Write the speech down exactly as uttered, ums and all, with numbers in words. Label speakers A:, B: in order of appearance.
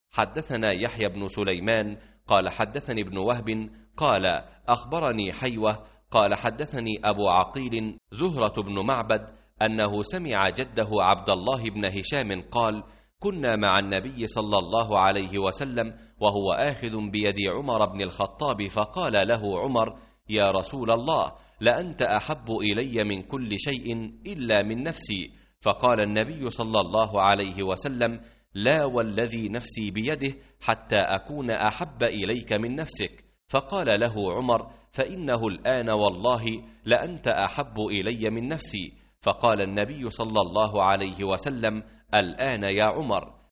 A: حدثنا يحيى بن سليمان قال حدثني ابن وهب قال أخبرني حيوة قال حدثني أبو عقيل زهرة بن معبد أنه سمع جده عبد الله بن هشام قال كنا مع النبي صلى الله عليه وسلم وهو آخذ بيد عمر بن الخطاب، فقال له عمر: يا رسول الله، لأنت أحب إلي من كل شيء إلا من نفسي. فقال النبي صلى الله عليه وسلم: لا والذي نفسي بيده حتى أكون أحب إليك من نفسك. فقال له عمر: فإنه الآن والله لأنت أحب إلي من نفسي. فقال النبي صلى الله عليه وسلم: الآن يا عمر.